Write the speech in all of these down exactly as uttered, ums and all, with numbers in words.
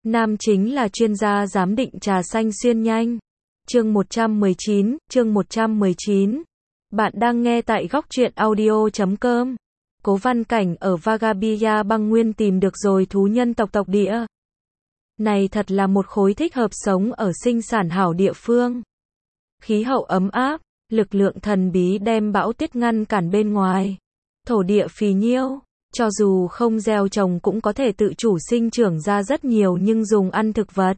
Nam chính là chuyên gia giám định trà xanh xuyên nhanh. Chương một trăm mười chín, chương một trăm mười chín. Bạn đang nghe tại góc truyện audio chấm com. Cố Văn Cảnh ở Vagabia băng nguyên tìm được rồi thú nhân tộc tộc địa. Này thật là một khối thích hợp sống ở sinh sản hảo địa phương. Khí hậu ấm áp, lực lượng thần bí đem bão tuyết ngăn cản bên ngoài. Thổ địa phì nhiêu, cho dù không gieo trồng cũng có thể tự chủ sinh trưởng ra rất nhiều nhưng dùng ăn thực vật.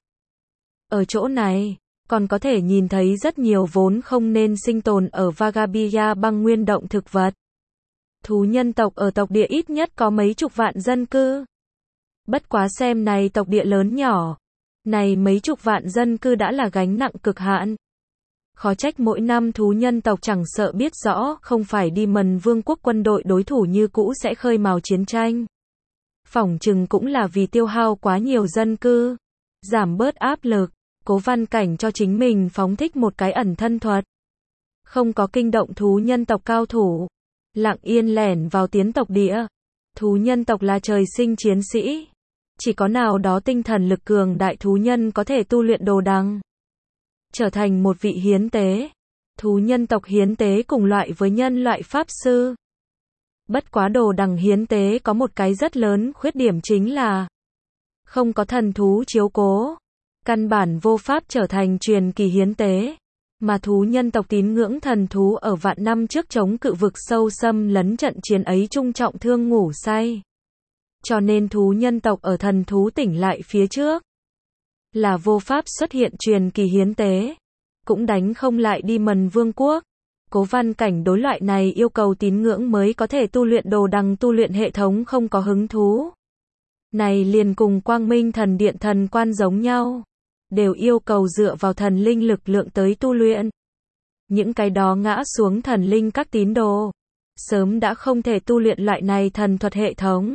Ở chỗ này, còn có thể nhìn thấy rất nhiều vốn không nên sinh tồn ở Vagabia băng nguyên động thực vật. Thú nhân tộc ở tộc địa ít nhất có mấy chục vạn dân cư. Bất quá xem này tộc địa lớn nhỏ. Này mấy chục vạn dân cư đã là gánh nặng cực hạn. Khó trách mỗi năm thú nhân tộc chẳng sợ biết rõ không phải đi mần vương quốc quân đội đối thủ như cũ sẽ khơi mào chiến tranh. Phỏng chừng cũng là vì tiêu hao quá nhiều dân cư. Giảm bớt áp lực, Cố Văn Cảnh cho chính mình phóng thích một cái ẩn thân thuật. Không có kinh động thú nhân tộc cao thủ. Lặng yên lẻn vào tiến tộc địa. Thú nhân tộc là trời sinh chiến sĩ. Chỉ có nào đó tinh thần lực cường đại thú nhân có thể tu luyện đồ đằng. Trở thành một vị hiến tế. Thú nhân tộc hiến tế cùng loại với nhân loại pháp sư. Bất quá đồ đằng hiến tế có một cái rất lớn khuyết điểm chính là không có thần thú chiếu cố. Căn bản vô pháp trở thành truyền kỳ hiến tế. Mà thú nhân tộc tín ngưỡng thần thú ở vạn năm trước chống cự vực sâu xâm lấn trận chiến ấy trung trọng thương ngủ say. Cho nên thú nhân tộc ở thần thú tỉnh lại phía trước là vô pháp xuất hiện truyền kỳ hiến tế. Cũng đánh không lại đi mần vương quốc. Cố Văn Cảnh đối loại này yêu cầu tín ngưỡng mới có thể tu luyện đồ đằng tu luyện hệ thống không có hứng thú. Này liền cùng Quang Minh thần điện thần quan giống nhau. Đều yêu cầu dựa vào thần linh lực lượng tới tu luyện. Những cái đó ngã xuống thần linh các tín đồ. Sớm đã không thể tu luyện loại này thần thuật hệ thống.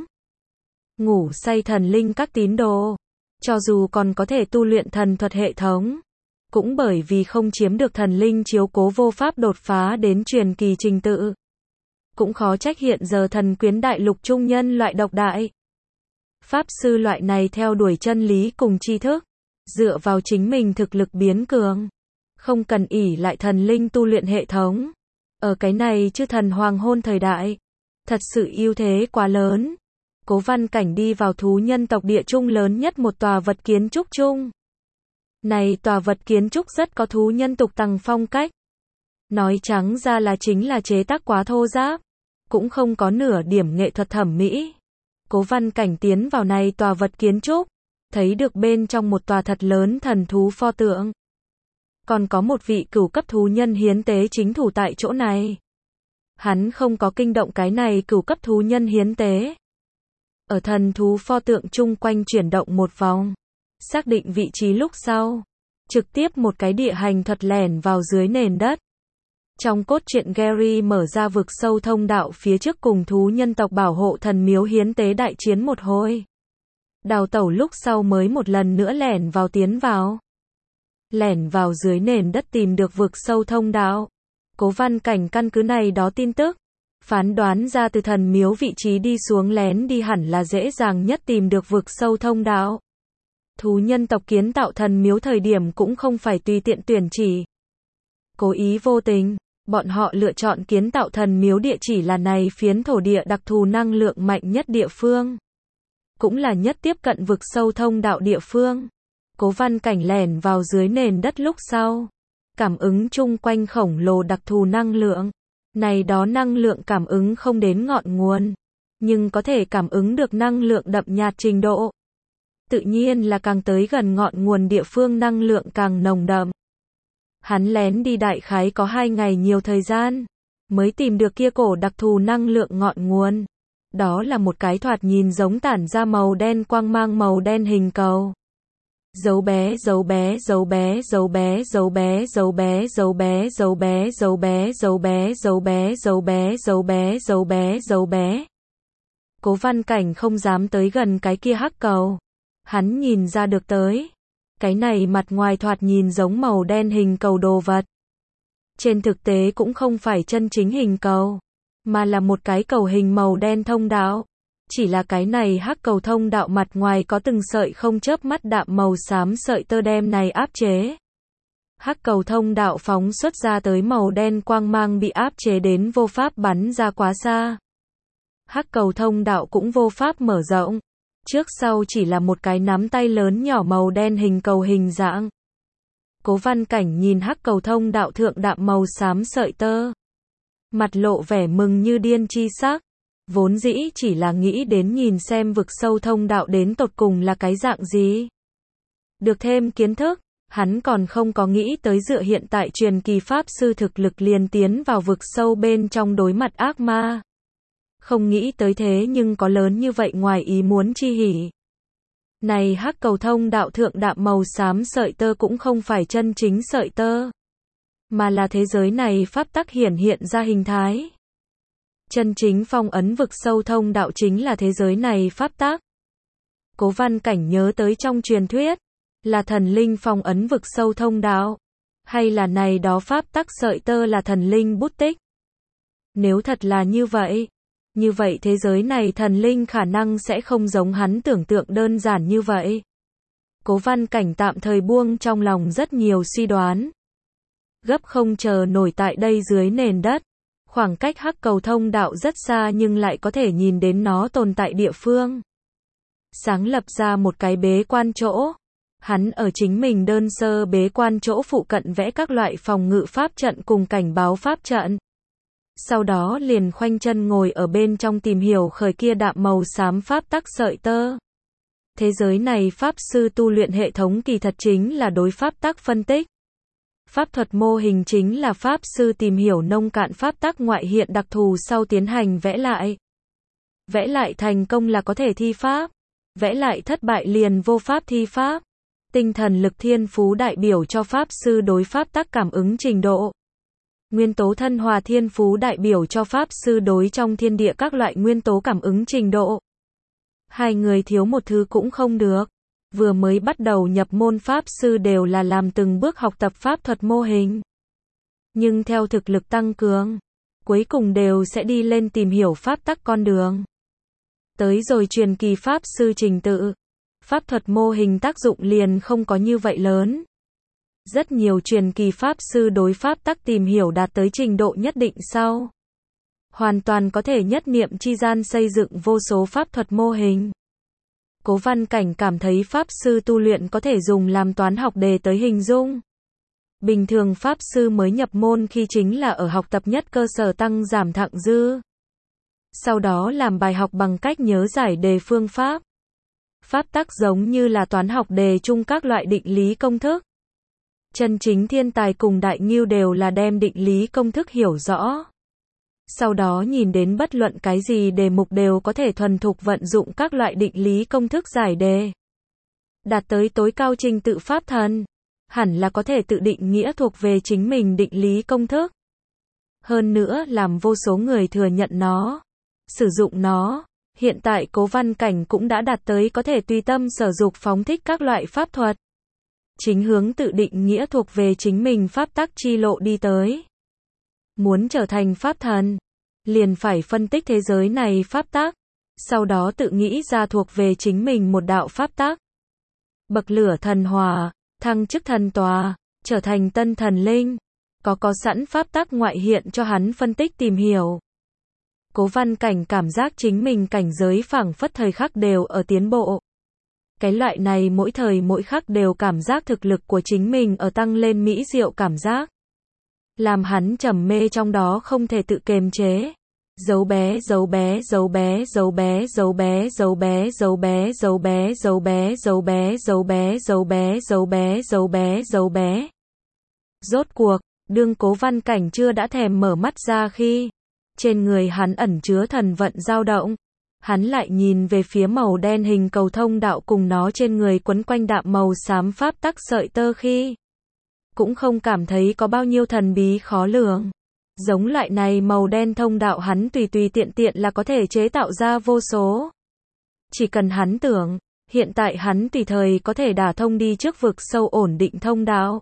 Ngủ say thần linh các tín đồ. Cho dù còn có thể tu luyện thần thuật hệ thống. Cũng bởi vì không chiếm được thần linh chiếu cố vô pháp đột phá đến truyền kỳ trình tự. Cũng khó trách hiện giờ thần quyến đại lục trung nhân loại độc đại. Pháp sư loại này theo đuổi chân lý cùng tri thức. Dựa vào chính mình thực lực biến cường. Không cần ỷ lại thần linh tu luyện hệ thống. Ở cái này chư thần hoàng hôn thời đại. Thật sự ưu thế quá lớn. Cố Văn Cảnh đi vào thú nhân tộc địa trung lớn nhất một tòa vật kiến trúc chung. Này tòa vật kiến trúc rất có thú nhân tục tằng phong cách. Nói trắng ra là chính là chế tác quá thô ráp. Cũng không có nửa điểm nghệ thuật thẩm mỹ. Cố Văn Cảnh tiến vào này tòa vật kiến trúc. Thấy được bên trong một tòa thật lớn thần thú pho tượng. Còn có một vị cửu cấp thú nhân hiến tế chính thủ tại chỗ này. Hắn không có kinh động cái này cửu cấp thú nhân hiến tế. Ở thần thú pho tượng chung quanh chuyển động một vòng. Xác định vị trí lúc sau. Trực tiếp một cái địa hành thuật lẻn vào dưới nền đất. Trong cốt truyện Gary mở ra vực sâu thông đạo phía trước cùng thú nhân tộc bảo hộ thần miếu hiến tế đại chiến một hồi. Đào tẩu lúc sau mới một lần nữa lẻn vào tiến vào. Lẻn vào dưới nền đất tìm được vực sâu thông đạo. Cố Văn Cảnh căn cứ này đó tin tức. Phán đoán ra từ thần miếu vị trí đi xuống lén đi hẳn là dễ dàng nhất tìm được vực sâu thông đạo. Thú nhân tộc kiến tạo thần miếu thời điểm cũng không phải tùy tiện tuyển chỉ. Cố ý vô tình, bọn họ lựa chọn kiến tạo thần miếu địa chỉ là này phiến thổ địa đặc thù năng lượng mạnh nhất địa phương. Cũng là nhất tiếp cận vực sâu thông đạo địa phương. Cố Văn Cảnh lẻn vào dưới nền đất lúc sau. Cảm ứng chung quanh khổng lồ đặc thù năng lượng. Này đó năng lượng cảm ứng không đến ngọn nguồn. Nhưng có thể cảm ứng được năng lượng đậm nhạt trình độ. Tự nhiên là càng tới gần ngọn nguồn địa phương năng lượng càng nồng đậm. Hắn lén đi đại khái có hai ngày nhiều thời gian. Mới tìm được kia cổ đặc thù năng lượng ngọn nguồn. Đó là một cái thoạt nhìn giống tản ra màu đen quang mang màu đen hình cầu. Dấu bé dấu bé dấu bé dấu bé dấu bé dấu bé dấu bé dấu bé dấu bé dấu bé dấu bé dấu bé dấu bé dấu bé dấu bé. Cố Văn Cảnh không dám tới gần cái kia hắc cầu. Hắn nhìn ra được tới. Cái này mặt ngoài thoạt nhìn giống màu đen hình cầu đồ vật. Trên thực tế cũng không phải chân chính hình cầu. Mà là một cái cầu hình màu đen thông đạo. Chỉ là cái này hắc cầu thông đạo mặt ngoài có từng sợi không chớp mắt đạm màu xám sợi tơ đem này áp chế. Hắc cầu thông đạo phóng xuất ra tới màu đen quang mang bị áp chế đến vô pháp bắn ra quá xa. Hắc cầu thông đạo cũng vô pháp mở rộng. Trước sau chỉ là một cái nắm tay lớn nhỏ màu đen hình cầu hình dạng. Cố Văn Cảnh nhìn hắc cầu thông đạo thượng đạm màu xám sợi tơ. Mặt lộ vẻ mừng như điên chi sắc. Vốn dĩ chỉ là nghĩ đến nhìn xem vực sâu thông đạo đến tột cùng là cái dạng gì. Được thêm kiến thức, hắn còn không có nghĩ tới dựa hiện tại truyền kỳ pháp sư thực lực liền tiến vào vực sâu bên trong đối mặt ác ma. Không nghĩ tới thế nhưng có lớn như vậy ngoài ý muốn chi hỉ. Này hắc cầu thông đạo thượng đạm màu xám sợi tơ cũng không phải chân chính sợi tơ, mà là thế giới này pháp tắc hiển hiện ra hình thái. Chân chính phong ấn vực sâu thông đạo chính là thế giới này pháp tắc. Cố Văn Cảnh nhớ tới trong truyền thuyết, là thần linh phong ấn vực sâu thông đạo, hay là này đó pháp tắc sợi tơ là thần linh bút tích. Nếu thật là như vậy, như vậy thế giới này thần linh khả năng sẽ không giống hắn tưởng tượng đơn giản như vậy. Cố Văn Cảnh tạm thời buông trong lòng rất nhiều suy đoán. Gấp không chờ nổi tại đây dưới nền đất. Khoảng cách hắc cầu thông đạo rất xa nhưng lại có thể nhìn đến nó tồn tại địa phương. Sáng lập ra một cái bế quan chỗ. Hắn ở chính mình đơn sơ bế quan chỗ phụ cận vẽ các loại phòng ngự pháp trận cùng cảnh báo pháp trận. Sau đó liền khoanh chân ngồi ở bên trong tìm hiểu khởi kia đạm màu xám pháp tắc sợi tơ. Thế giới này pháp sư tu luyện hệ thống kỳ thật chính là đối pháp tắc phân tích. Pháp thuật mô hình chính là pháp sư tìm hiểu nông cạn pháp tắc ngoại hiện đặc thù sau tiến hành vẽ lại. Vẽ lại thành công là có thể thi pháp. Vẽ lại thất bại liền vô pháp thi pháp. Tinh thần lực thiên phú đại biểu cho pháp sư đối pháp tắc cảm ứng trình độ. Nguyên tố thân hòa thiên phú đại biểu cho pháp sư đối trong thiên địa các loại nguyên tố cảm ứng trình độ. Hai người thiếu một thứ cũng không được. Vừa mới bắt đầu nhập môn pháp sư đều là làm từng bước học tập pháp thuật mô hình. Nhưng theo thực lực tăng cường, cuối cùng đều sẽ đi lên tìm hiểu pháp tắc con đường. Tới rồi truyền kỳ pháp sư trình tự, pháp thuật mô hình tác dụng liền không có như vậy lớn. Rất nhiều truyền kỳ pháp sư đối pháp tắc tìm hiểu đạt tới trình độ nhất định sau. Hoàn toàn có thể nhất niệm chi gian xây dựng vô số pháp thuật mô hình. Cố Văn Cảnh cảm thấy pháp sư tu luyện có thể dùng làm toán học đề tới hình dung. Bình thường pháp sư mới nhập môn khi chính là ở học tập nhất cơ sở tăng giảm thặng dư. Sau đó làm bài học bằng cách nhớ giải đề phương pháp. Pháp tắc giống như là toán học đề chung các loại định lý công thức. Chân chính thiên tài cùng đại ngưu đều là đem định lý công thức hiểu rõ. Sau đó nhìn đến bất luận cái gì đề mục đều có thể thuần thục vận dụng các loại định lý công thức giải đề. Đạt tới tối cao trình tự pháp thần, hẳn là có thể tự định nghĩa thuộc về chính mình định lý công thức. Hơn nữa làm vô số người thừa nhận nó, sử dụng nó. Hiện tại Cố Văn Cảnh cũng đã đạt tới có thể tùy tâm sở dục phóng thích các loại pháp thuật. Chính hướng tự định nghĩa thuộc về chính mình pháp tắc chi lộ đi tới. Muốn trở thành pháp thần, liền phải phân tích thế giới này pháp tắc, sau đó tự nghĩ ra thuộc về chính mình một đạo pháp tắc. Bậc lửa thần hòa, thăng chức thần tòa, trở thành tân thần linh, có có sẵn pháp tắc ngoại hiện cho hắn phân tích tìm hiểu. Cố Văn Cảnh cảm giác chính mình cảnh giới phảng phất thời khắc đều ở tiến bộ. Cái loại này mỗi thời mỗi khắc đều cảm giác thực lực của chính mình ở tăng lên mỹ diệu cảm giác. Làm hắn trầm mê trong đó không thể tự kiềm chế. Dấu bé, dấu bé, dấu bé, dấu bé, dấu bé, dấu bé, dấu bé, dấu bé, dấu bé, dấu bé, dấu bé, dấu bé, dấu bé, dấu bé, dấu bé. Rốt cuộc, đương Cố Văn Cảnh chưa đã thèm mở mắt ra khi trên người hắn ẩn chứa thần vận dao động. Hắn lại nhìn về phía màu đen hình cầu thông đạo cùng nó trên người quấn quanh đạm màu xám pháp tắc sợi tơ khi cũng không cảm thấy có bao nhiêu thần bí khó lường. Giống loại này màu đen thông đạo hắn tùy tùy tiện tiện là có thể chế tạo ra vô số. Chỉ cần hắn tưởng, hiện tại hắn tùy thời có thể đả thông đi trước vực sâu ổn định thông đạo.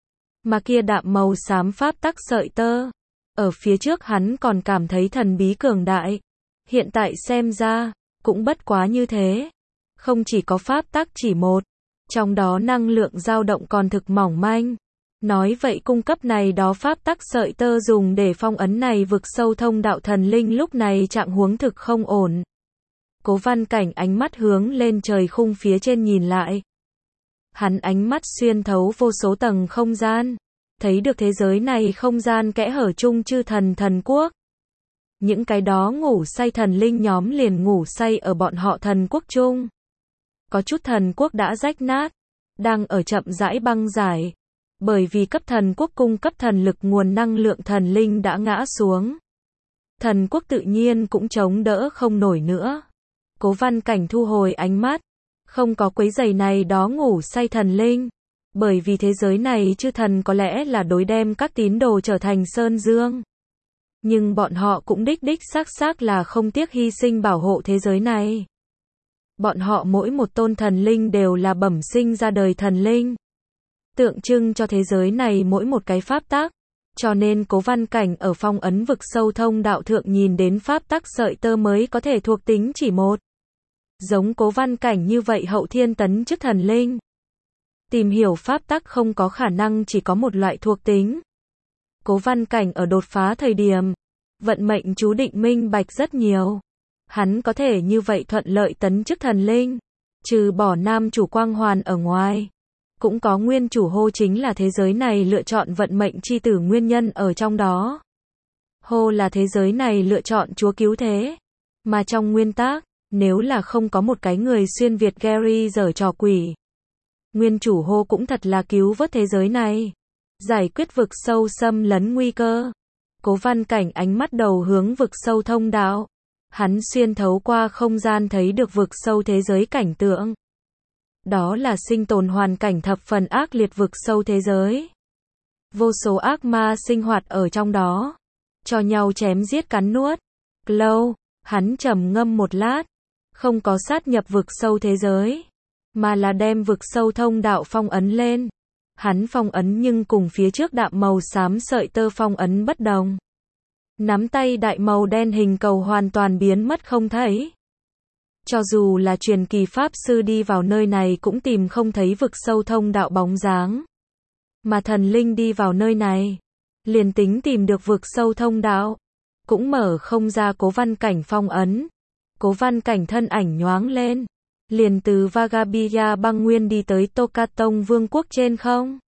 Mà kia đạm màu xám pháp tắc sợi tơ, ở phía trước hắn còn cảm thấy thần bí cường đại. Hiện tại xem ra, cũng bất quá như thế. Không chỉ có pháp tắc chỉ một, trong đó năng lượng dao động còn thực mỏng manh. Nói vậy cung cấp này đó pháp tắc sợi tơ dùng để phong ấn này vực sâu thông đạo thần linh lúc này trạng huống thực không ổn. Cố Văn Cảnh ánh mắt hướng lên trời khung phía trên nhìn lại. Hắn ánh mắt xuyên thấu vô số tầng không gian, thấy được thế giới này không gian kẽ hở chung chư thần thần quốc. Những cái đó ngủ say thần linh nhóm liền ngủ say ở bọn họ thần quốc chung. Có chút thần quốc đã rách nát, đang ở chậm rãi băng giải. Bởi vì cấp thần quốc cung cấp thần lực nguồn năng lượng thần linh đã ngã xuống. Thần quốc tự nhiên cũng chống đỡ không nổi nữa. Cố Văn Cảnh thu hồi ánh mắt, không có quấy rầy này đó ngủ say thần linh. Bởi vì thế giới này chư thần có lẽ là đối đem các tín đồ trở thành sơn dương. Nhưng bọn họ cũng đích đích xác xác là không tiếc hy sinh bảo hộ thế giới này. Bọn họ mỗi một tôn thần linh đều là bẩm sinh ra đời thần linh. Tượng trưng cho thế giới này mỗi một cái pháp tắc. Cho nên Cố Văn Cảnh ở phong ấn vực sâu thông đạo thượng nhìn đến pháp tắc sợi tơ mới có thể thuộc tính chỉ một. Giống Cố Văn Cảnh như vậy hậu thiên tấn chức thần linh. Tìm hiểu pháp tắc không có khả năng chỉ có một loại thuộc tính. Cố Văn Cảnh ở đột phá thời điểm, vận mệnh chú định minh bạch rất nhiều. Hắn có thể như vậy thuận lợi tấn chức thần linh, trừ bỏ nam chủ quang hoàn ở ngoài. Cũng có nguyên chủ hô chính là thế giới này lựa chọn vận mệnh chi tử nguyên nhân ở trong đó. Hô là thế giới này lựa chọn chúa cứu thế. Mà trong nguyên tắc, nếu là không có một cái người xuyên Việt Gary giở trò quỷ. Nguyên chủ hô cũng thật là cứu vớt thế giới này. Giải quyết vực sâu xâm lấn nguy cơ. Cố Văn Cảnh ánh mắt đầu hướng vực sâu thông đạo. Hắn xuyên thấu qua không gian thấy được vực sâu thế giới cảnh tượng. Đó là sinh tồn hoàn cảnh thập phần ác liệt vực sâu thế giới. Vô số ác ma sinh hoạt ở trong đó. Cho nhau chém giết cắn nuốt. Lâu, hắn trầm ngâm một lát. Không có sát nhập vực sâu thế giới. Mà là đem vực sâu thông đạo phong ấn lên. Hắn phong ấn nhưng cùng phía trước đạm màu xám sợi tơ phong ấn bất đồng. Nắm tay đại màu đen hình cầu hoàn toàn biến mất không thấy. Cho dù là truyền kỳ pháp sư đi vào nơi này cũng tìm không thấy vực sâu thông đạo bóng dáng. Mà thần linh đi vào nơi này, liền tính tìm được vực sâu thông đạo, cũng mở không ra Cố Văn Cảnh phong ấn. Cố Văn Cảnh thân ảnh nhoáng lên, liền từ Vagabia băng nguyên đi tới Tokatong vương quốc trên không.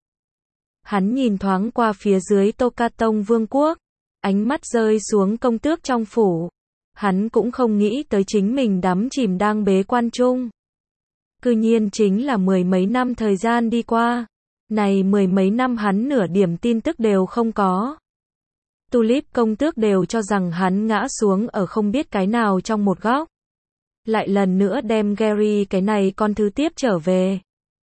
Hắn nhìn thoáng qua phía dưới Tokatong vương quốc, ánh mắt rơi xuống công tước trong phủ. Hắn cũng không nghĩ tới chính mình đắm chìm đang bế quan chung. Cư nhiên chính là mười mấy năm thời gian đi qua. Này mười mấy năm hắn nửa điểm tin tức đều không có. Tulip công tước đều cho rằng hắn ngã xuống ở không biết cái nào trong một góc. Lại lần nữa đem Gary cái này con thứ tiếp trở về.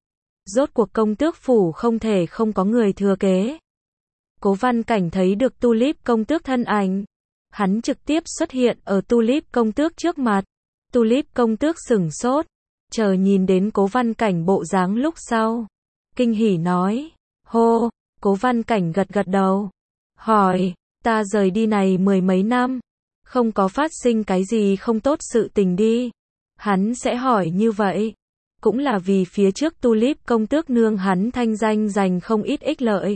Rốt cuộc công tước phủ không thể không có người thừa kế. Cố Văn Cảnh thấy được Tulip công tước thân ảnh. Hắn trực tiếp xuất hiện ở Tulip công tước trước mặt. Tulip công tước sửng sốt, chờ nhìn đến Cố Văn Cảnh bộ dáng lúc sau. Kinh hỉ nói, hô, Cố Văn Cảnh gật gật đầu. Hỏi, ta rời đi này mười mấy năm, không có phát sinh cái gì không tốt sự tình đi. Hắn sẽ hỏi như vậy, cũng là vì phía trước Tulip công tước nương hắn thanh danh giành không ít ích lợi.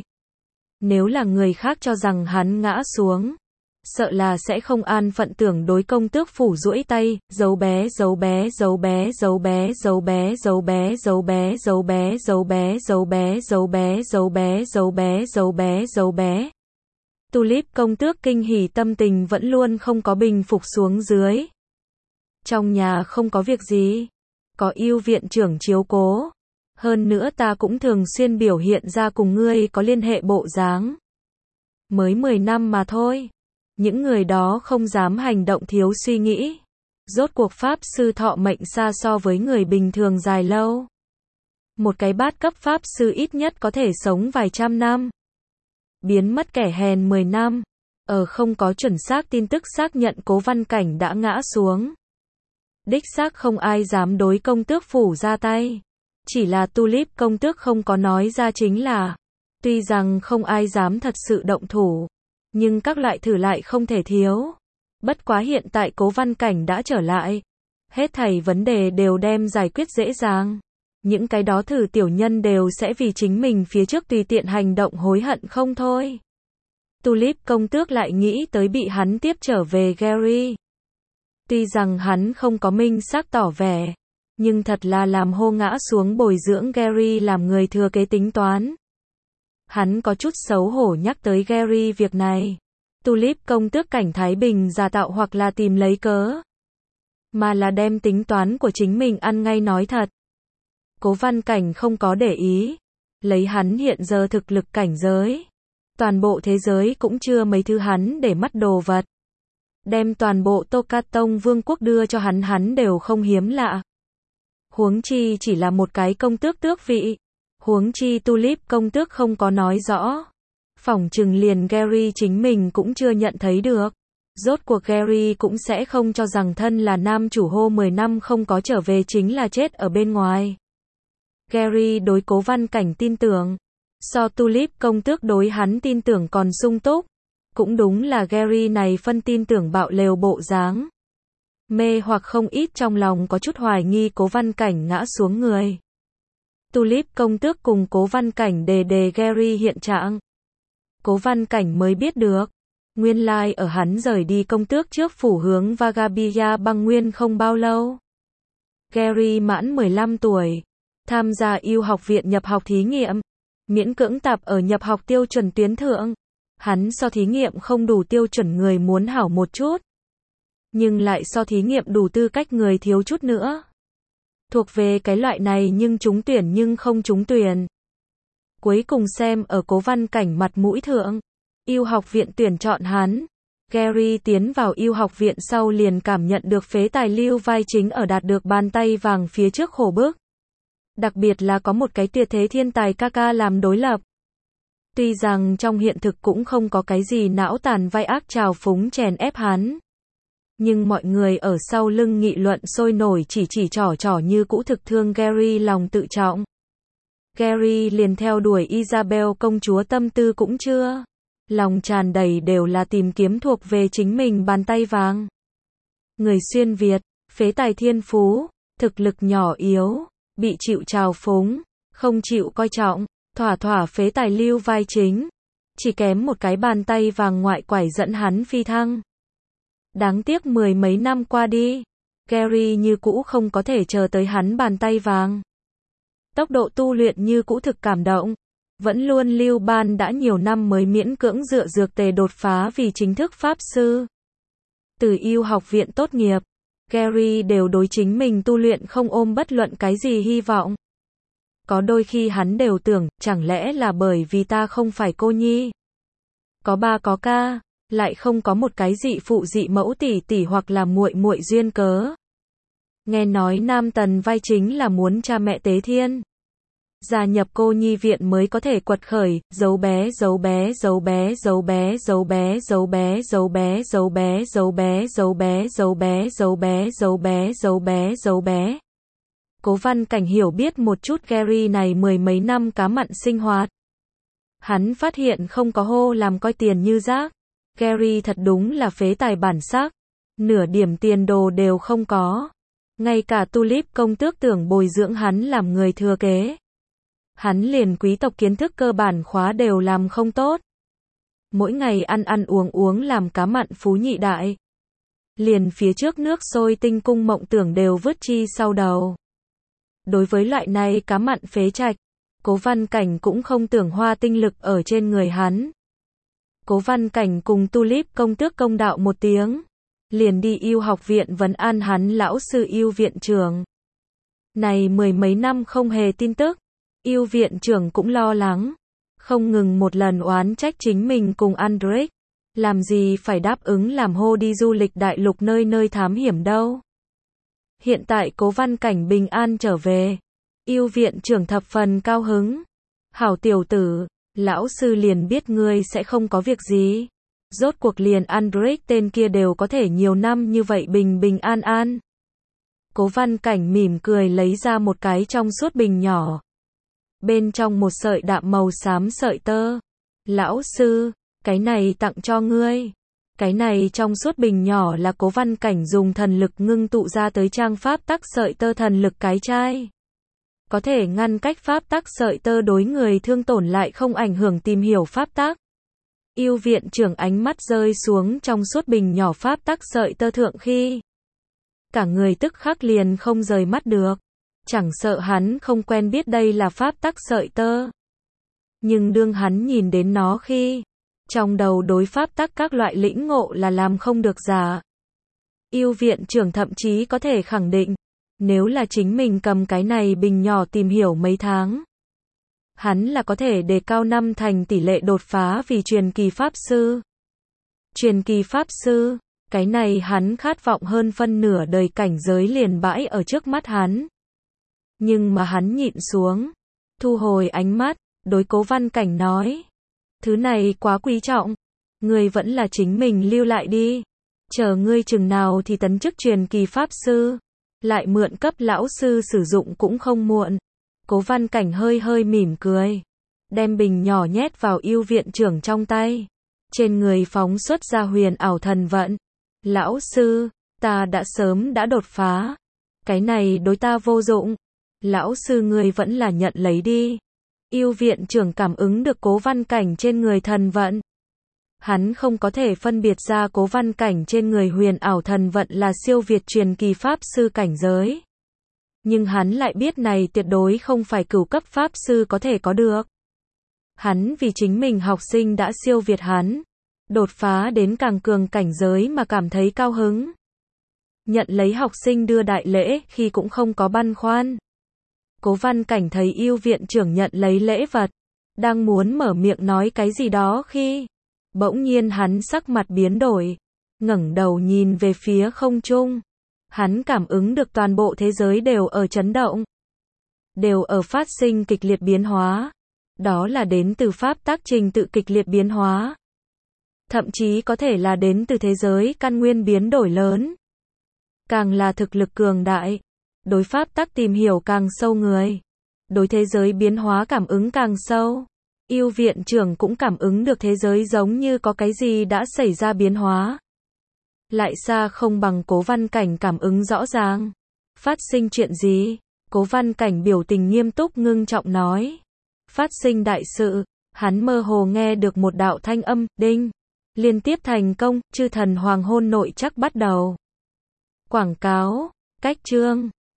Nếu là người khác cho rằng hắn ngã xuống, sợ là sẽ không an phận tưởng đối công tước phủ duỗi tay, giấu bé giấu bé giấu bé giấu bé giấu bé giấu bé giấu bé giấu bé giấu bé giấu bé giấu bé giấu bé giấu bé giấu bé giấu bé. Tulip công tước kinh hỉ tâm tình vẫn luôn không có bình phục xuống dưới. Trong nhà không có việc gì, có yêu viện trưởng chiếu cố. Hơn nữa ta cũng thường xuyên biểu hiện ra cùng ngươi có liên hệ bộ dáng. Mới mười năm mà thôi. Những người đó không dám hành động thiếu suy nghĩ. Rốt cuộc pháp sư thọ mệnh xa so với người bình thường dài lâu. Một cái bát cấp pháp sư ít nhất có thể sống vài trăm năm. Biến mất kẻ hèn mười năm. Ở không có chuẩn xác tin tức xác nhận Cố Văn Cảnh đã ngã xuống. Đích xác không ai dám đối công tước phủ ra tay. Chỉ là Tulip công tước không có nói ra chính là. Tuy rằng không ai dám thật sự động thủ. Nhưng các loại thử lại không thể thiếu. Bất quá hiện tại Cố Văn Cảnh đã trở lại. Hết thảy vấn đề đều đem giải quyết dễ dàng. Những cái đó thử tiểu nhân đều sẽ vì chính mình phía trước tùy tiện hành động hối hận không thôi. Tulip công tước lại nghĩ tới bị hắn tiếp trở về Gary. Tuy rằng hắn không có minh xác tỏ vẻ, nhưng thật là làm hô ngã xuống bồi dưỡng Gary làm người thừa kế tính toán. Hắn có chút xấu hổ nhắc tới Gary việc này. Tulip công tước cảnh Thái Bình giả tạo hoặc là tìm lấy cớ, mà là đem tính toán của chính mình ăn ngay nói thật. Cố Văn Cảnh không có để ý. Lấy hắn hiện giờ thực lực cảnh giới, toàn bộ thế giới cũng chưa mấy thứ hắn để mắt đồ vật. Đem toàn bộ Tô Ca Tông vương quốc đưa cho hắn hắn đều không hiếm lạ. Huống chi chỉ là một cái công tước tước vị. Huống chi Tulip công tước không có nói rõ. Phỏng chừng liền Gary chính mình cũng chưa nhận thấy được. Rốt cuộc Gary cũng sẽ không cho rằng thân là nam chủ hô mười năm không có trở về chính là chết ở bên ngoài. Gary đối Cố Văn Cảnh tin tưởng, so Tulip công tước đối hắn tin tưởng còn sung túc. Cũng đúng là Gary này phân tin tưởng bạo lều bộ dáng. Mê hoặc không ít trong lòng có chút hoài nghi Cố Văn Cảnh ngã xuống người. Tulip công tước cùng Cố Văn Cảnh đề đề Gary hiện trạng. Cố Văn Cảnh mới biết được, nguyên lai ở hắn rời đi công tước trước phủ hướng Vagabia băng nguyên không bao lâu. Gary mãn mười lăm tuổi, tham gia yêu học viện nhập học thí nghiệm, miễn cưỡng tạp ở nhập học tiêu chuẩn tuyến thượng. Hắn so thí nghiệm không đủ tiêu chuẩn người muốn hảo một chút, nhưng lại so thí nghiệm đủ tư cách người thiếu chút nữa. Thuộc về cái loại này nhưng trúng tuyển nhưng không trúng tuyển. Cuối cùng xem ở Cố Văn Cảnh mặt mũi thượng, yêu học viện tuyển chọn hắn. Gary tiến vào yêu học viện sau liền cảm nhận được phế tài lưu vai chính ở đạt được bàn tay vàng phía trước khổ bức. Đặc biệt là có một cái tuyệt thế thiên tài ca ca làm đối lập. Tuy rằng trong hiện thực cũng không có cái gì não tàn vai ác trào phúng chèn ép hắn, nhưng mọi người ở sau lưng nghị luận sôi nổi chỉ chỉ trỏ trỏ như cũ thực thương Gary lòng tự trọng. Gary liền theo đuổi Isabel công chúa tâm tư cũng chưa. Lòng tràn đầy đều là tìm kiếm thuộc về chính mình bàn tay vàng. Người xuyên Việt, phế tài thiên phú, thực lực nhỏ yếu, bị chịu trào phúng, không chịu coi trọng, thỏa thỏa phế tài lưu vai chính. Chỉ kém một cái bàn tay vàng ngoại quải dẫn hắn phi thăng. Đáng tiếc mười mấy năm qua đi, Gary như cũ không có thể chờ tới hắn bàn tay vàng. Tốc độ tu luyện như cũ thực cảm động. Vẫn luôn lưu ban đã nhiều năm mới miễn cưỡng dựa dược tề đột phá vì chính thức pháp sư. Từ yêu học viện tốt nghiệp, Gary đều đối chính mình tu luyện không ôm bất luận cái gì hy vọng. Có đôi khi hắn đều tưởng, chẳng lẽ là bởi vì ta không phải cô nhi. Có ba có ca, lại không có một cái dị phụ dị mẫu tỷ tỷ hoặc là muội muội duyên cớ. Nghe nói nam tần vai chính là muốn cha mẹ tế thiên. Gia nhập cô nhi viện mới có thể quật khởi, giấu bé giấu bé giấu bé giấu bé giấu bé giấu bé giấu bé giấu bé giấu bé giấu bé giấu bé giấu bé giấu bé giấu bé giấu bé. Cố Văn Cảnh hiểu biết một chút Gary này mười mấy năm cá mặn sinh hoạt. Hắn phát hiện không có hô làm coi tiền như rác. Gary thật đúng là phế tài bản sắc. Nửa điểm tiền đồ đều không có. Ngay cả Tulip công tước tưởng bồi dưỡng hắn làm người thừa kế. Hắn liền quý tộc kiến thức cơ bản khóa đều làm không tốt. Mỗi ngày ăn ăn uống uống làm cá mặn phú nhị đại. Liền phía trước nước sôi tinh cung mộng tưởng đều vứt chi sau đầu. Đối với loại này cá mặn phế trạch, Cố Văn Cảnh cũng không tưởng hoa tinh lực ở trên người hắn. Cố Văn Cảnh cùng Tulip công tước công đạo một tiếng, liền đi yêu học viện vấn an hắn lão sư yêu viện trưởng. Này mười mấy năm không hề tin tức, yêu viện trưởng cũng lo lắng, không ngừng một lần oán trách chính mình cùng Andric, làm gì phải đáp ứng làm hô đi du lịch đại lục nơi nơi thám hiểm đâu. Hiện tại Cố Văn Cảnh bình an trở về, yêu viện trưởng thập phần cao hứng. Hảo tiểu tử, lão sư liền biết ngươi sẽ không có việc gì. Rốt cuộc liền Andric tên kia đều có thể nhiều năm như vậy bình bình an an. Cố Văn Cảnh mỉm cười lấy ra một cái trong suốt bình nhỏ. Bên trong một sợi đạm màu xám sợi tơ. Lão sư, cái này tặng cho ngươi. Cái này trong suốt bình nhỏ là Cố Văn Cảnh dùng thần lực ngưng tụ ra tới trang pháp tắc sợi tơ thần lực cái chai. Có thể ngăn cách pháp tắc sợi tơ đối người thương tổn lại không ảnh hưởng tìm hiểu pháp tắc. Yêu viện trưởng ánh mắt rơi xuống trong suốt bình nhỏ pháp tắc sợi tơ thượng khi. Cả người tức khắc liền không rời mắt được. Chẳng sợ hắn không quen biết đây là pháp tắc sợi tơ. Nhưng đương hắn nhìn đến nó khi. Trong đầu đối pháp tắc các loại lĩnh ngộ là làm không được giả. Yêu viện trưởng thậm chí có thể khẳng định. Nếu là chính mình cầm cái này bình nhỏ tìm hiểu mấy tháng. Hắn là có thể đề cao năm thành tỷ lệ đột phá vì truyền kỳ pháp sư. Truyền kỳ pháp sư, cái này hắn khát vọng hơn phân nửa đời cảnh giới liền bãi ở trước mắt hắn. Nhưng mà hắn nhịn xuống, thu hồi ánh mắt, đối Cố Văn Cảnh nói. Thứ này quá quý trọng, ngươi vẫn là chính mình lưu lại đi. Chờ ngươi chừng nào thì tấn chức truyền kỳ pháp sư, lại mượn cấp lão sư sử dụng cũng không muộn. Cố Văn Cảnh hơi hơi mỉm cười, đem bình nhỏ nhét vào yêu viện trưởng trong tay. Trên người phóng xuất ra huyền ảo thần vận. Lão sư, ta đã sớm đã đột phá. Cái này đối ta vô dụng. Lão sư ngươi vẫn là nhận lấy đi. Yêu viện trưởng cảm ứng được Cố Văn Cảnh trên người thần vận. Hắn không có thể phân biệt ra Cố Văn Cảnh trên người huyền ảo thần vận là siêu việt truyền kỳ pháp sư cảnh giới. Nhưng hắn lại biết này tuyệt đối không phải cửu cấp pháp sư có thể có được. Hắn vì chính mình học sinh đã siêu việt hắn, đột phá đến càng cường cảnh giới mà cảm thấy cao hứng. Nhận lấy học sinh đưa đại lễ khi cũng không có băn khoăn. Cố Văn Cảnh thấy yêu viện trưởng nhận lấy lễ vật, đang muốn mở miệng nói cái gì đó khi, bỗng nhiên hắn sắc mặt biến đổi, ngẩng đầu nhìn về phía không trung. Hắn cảm ứng được toàn bộ thế giới đều ở chấn động, đều ở phát sinh kịch liệt biến hóa. Đó là đến từ pháp tắc trình tự kịch liệt biến hóa. Thậm chí có thể là đến từ thế giới căn nguyên biến đổi lớn. Càng là thực lực cường đại, đối pháp tắc tìm hiểu càng sâu người, đối thế giới biến hóa cảm ứng càng sâu. Yêu viện trưởng cũng cảm ứng được thế giới giống như có cái gì đã xảy ra biến hóa. Lại xa không bằng Cố Văn Cảnh cảm ứng rõ ràng. Phát sinh chuyện gì? Cố Văn Cảnh biểu tình nghiêm túc ngưng trọng nói. Phát sinh đại sự, hắn mơ hồ nghe được một đạo thanh âm, đinh. Liên tiếp thành công, chư thần hoàng hôn nội chắc bắt đầu. Quảng cáo, cách chương.